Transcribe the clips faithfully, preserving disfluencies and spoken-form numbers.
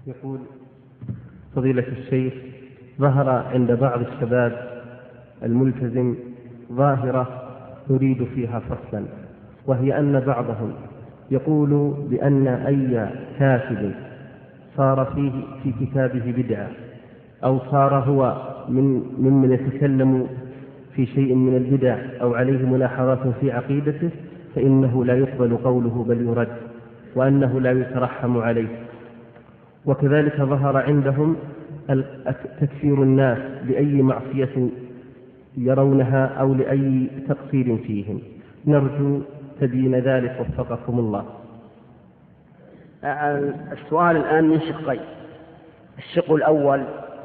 يقول فضيلة الشيخ: ظهر عند بعض الشباب الملتزم ظاهرة نريد فيها فصلا، وهي أن بعضهم يقول بأن أي كاتب صار فيه في كتابه بدعة أو صار هو من ممن يتكلم في شيء من البدع أو عليه ملاحظات في عقيدته فإنه لا يقبل قوله بل يرد، وأنه لا يترحم عليه. وكذلك ظهر عندهم تكفير الناس لأي معصية يرونها أو لأي تقصير فيهم. نرجو تبيين ذلك وفقكم الله. السؤال الآن من شقين. الشق الأول: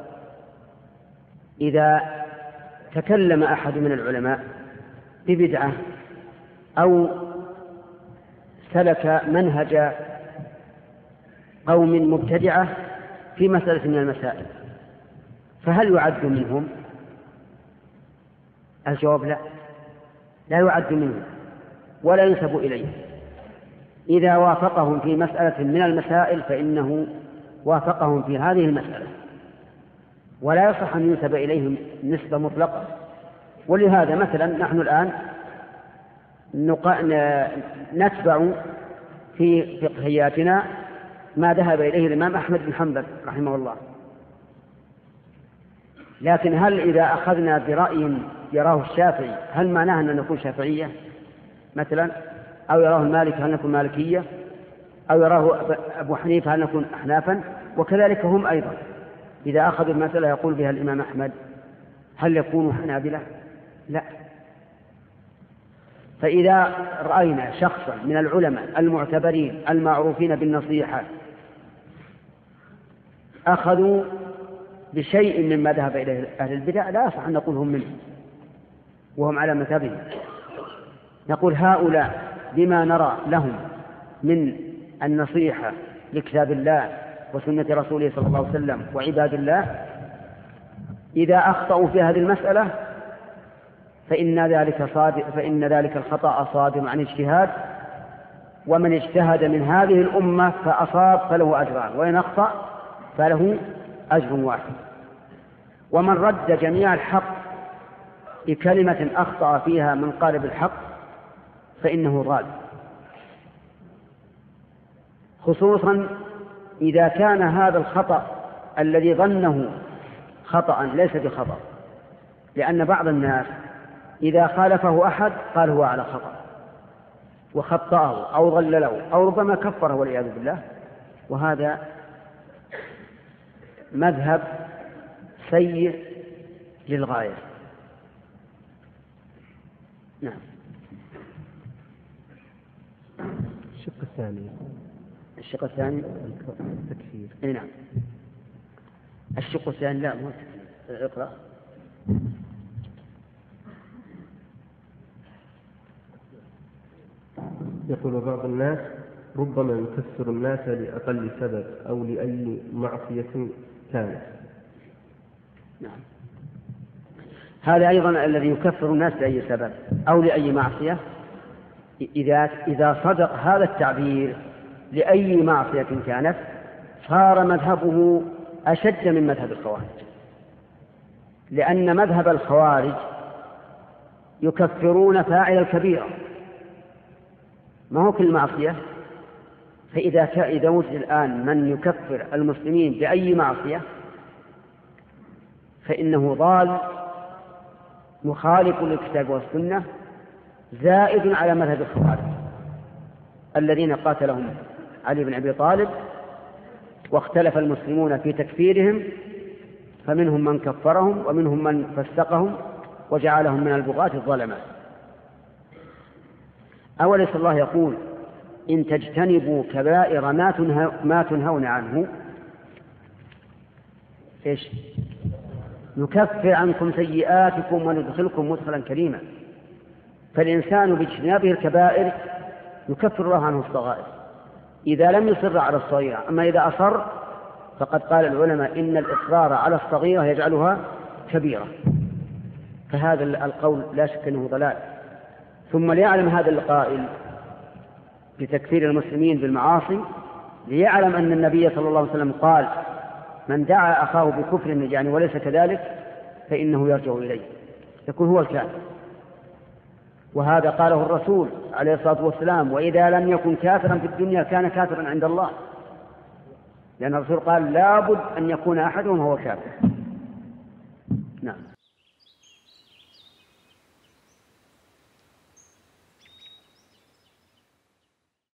إذا تكلم أحد من العلماء ببدعة أو سلك منهج قوم مبتدعة في مسألة من المسائل، فهل يعد منهم؟ الجواب: لا، لا يعد منهم ولا ينسب إليه. إذا وافقهم في مسألة من المسائل فإنه وافقهم في هذه المسألة، ولا يصح أن ينسب إليهم نسبة مطلقة. ولهذا مثلا نحن الآن نتبع في فقهياتنا ما ذهب إليه الإمام أحمد بن حنبل رحمه الله، لكن هل إذا أخذنا برأي يراه الشافعي هل معناه أن نكون شافعية مثلا، أو يراه المالك هل نكون مالكية، أو يراه أبو حنيفة هل نكون أحنافا؟ وكذلك هم أيضا إذا أخذوا المسألة يقول بها الإمام أحمد هل يكونوا حنابلة؟ لا. فإذا رأينا شخصا من العلماء المعتبرين المعروفين بالنصيحة أخذوا بشيء مما ذهب إليه أهل البدع لا يصح أن نقول هم منهم وهم على مذهبهم. نقول هؤلاء بما نرى لهم من النصيحة لكتاب الله وسنة رسوله صلى الله عليه وسلم وعباد الله، إذا أخطأوا في هذه المسألة فإن ذلك صادق فإن ذلك الخطأ صادر عن اجتهاد، ومن اجتهد من هذه الأمة فأصاب فله أجران، وإن أخطأ فله أجر واحد. ومن رد جميع الحق بكلمة أخطأ فيها من قالب الحق فإنه ضال، خصوصا إذا كان هذا الخطأ الذي ظنه خطأ ليس بخطأ، لأن بعض الناس إذا خالفه أحد قال هو على خطأ وخطأه أو ضلله أو ربما كفره والعياذ بالله، وهذا مذهب سيء للغاية. نعم. الشق الثاني الشق الثاني التكفير. اي نعم. الشق الثاني لا مو اقرأ. يقول بعض الناس ربما يكفر الناس لأقل سبب أو لأي معصية كانت. نعم. هذا أيضا الذي يكفر الناس لأي سبب أو لأي معصية، إذا إذا صدق هذا التعبير لأي معصية كانت صار مذهبه أشد من مذهب الخوارج، لأن مذهب الخوارج يكفرون فاعل الكبيرة ما هو كل معصية. فإذا إذا وجد الآن من يكفر المسلمين بأي معصية فإنه ضال مخالف للكتاب والسنة زائد على مذهب الخوارج الذين قاتلهم علي بن أبي طالب واختلف المسلمون في تكفيرهم، فمنهم من كفرهم ومنهم من فسقهم وجعلهم من البغاة الظلمة. أوليس الله يقول إن تجتنبوا كبائر ما تنهون عنه إيش نكفر عنكم سيئاتكم وندخلكم مدخلا كريما؟ فالإنسان باجتنابه الكبائر يكفر الله عنه الصغائر إذا لم يصر على الصغيرة. أما إذا أصر فقد قال العلماء إن الإصرار على الصغيرة يجعلها كبيرة، فهذا القول لا شك أنه ضلال. ثم ليعلم هذا القائل بتكفير المسلمين بالمعاصي ليعلم أن النبي صلى الله عليه وسلم قال من دعا أخاه بكفر يعني وليس كذلك فإنه يرجع إليه، يكون هو الكافر. وهذا قاله الرسول عليه الصلاة والسلام: وإذا لم يكن كافرا في الدنيا كان كافرا عند الله، لأن الرسول قال لا بد أن يكون أحدهم هو كافر. نعم.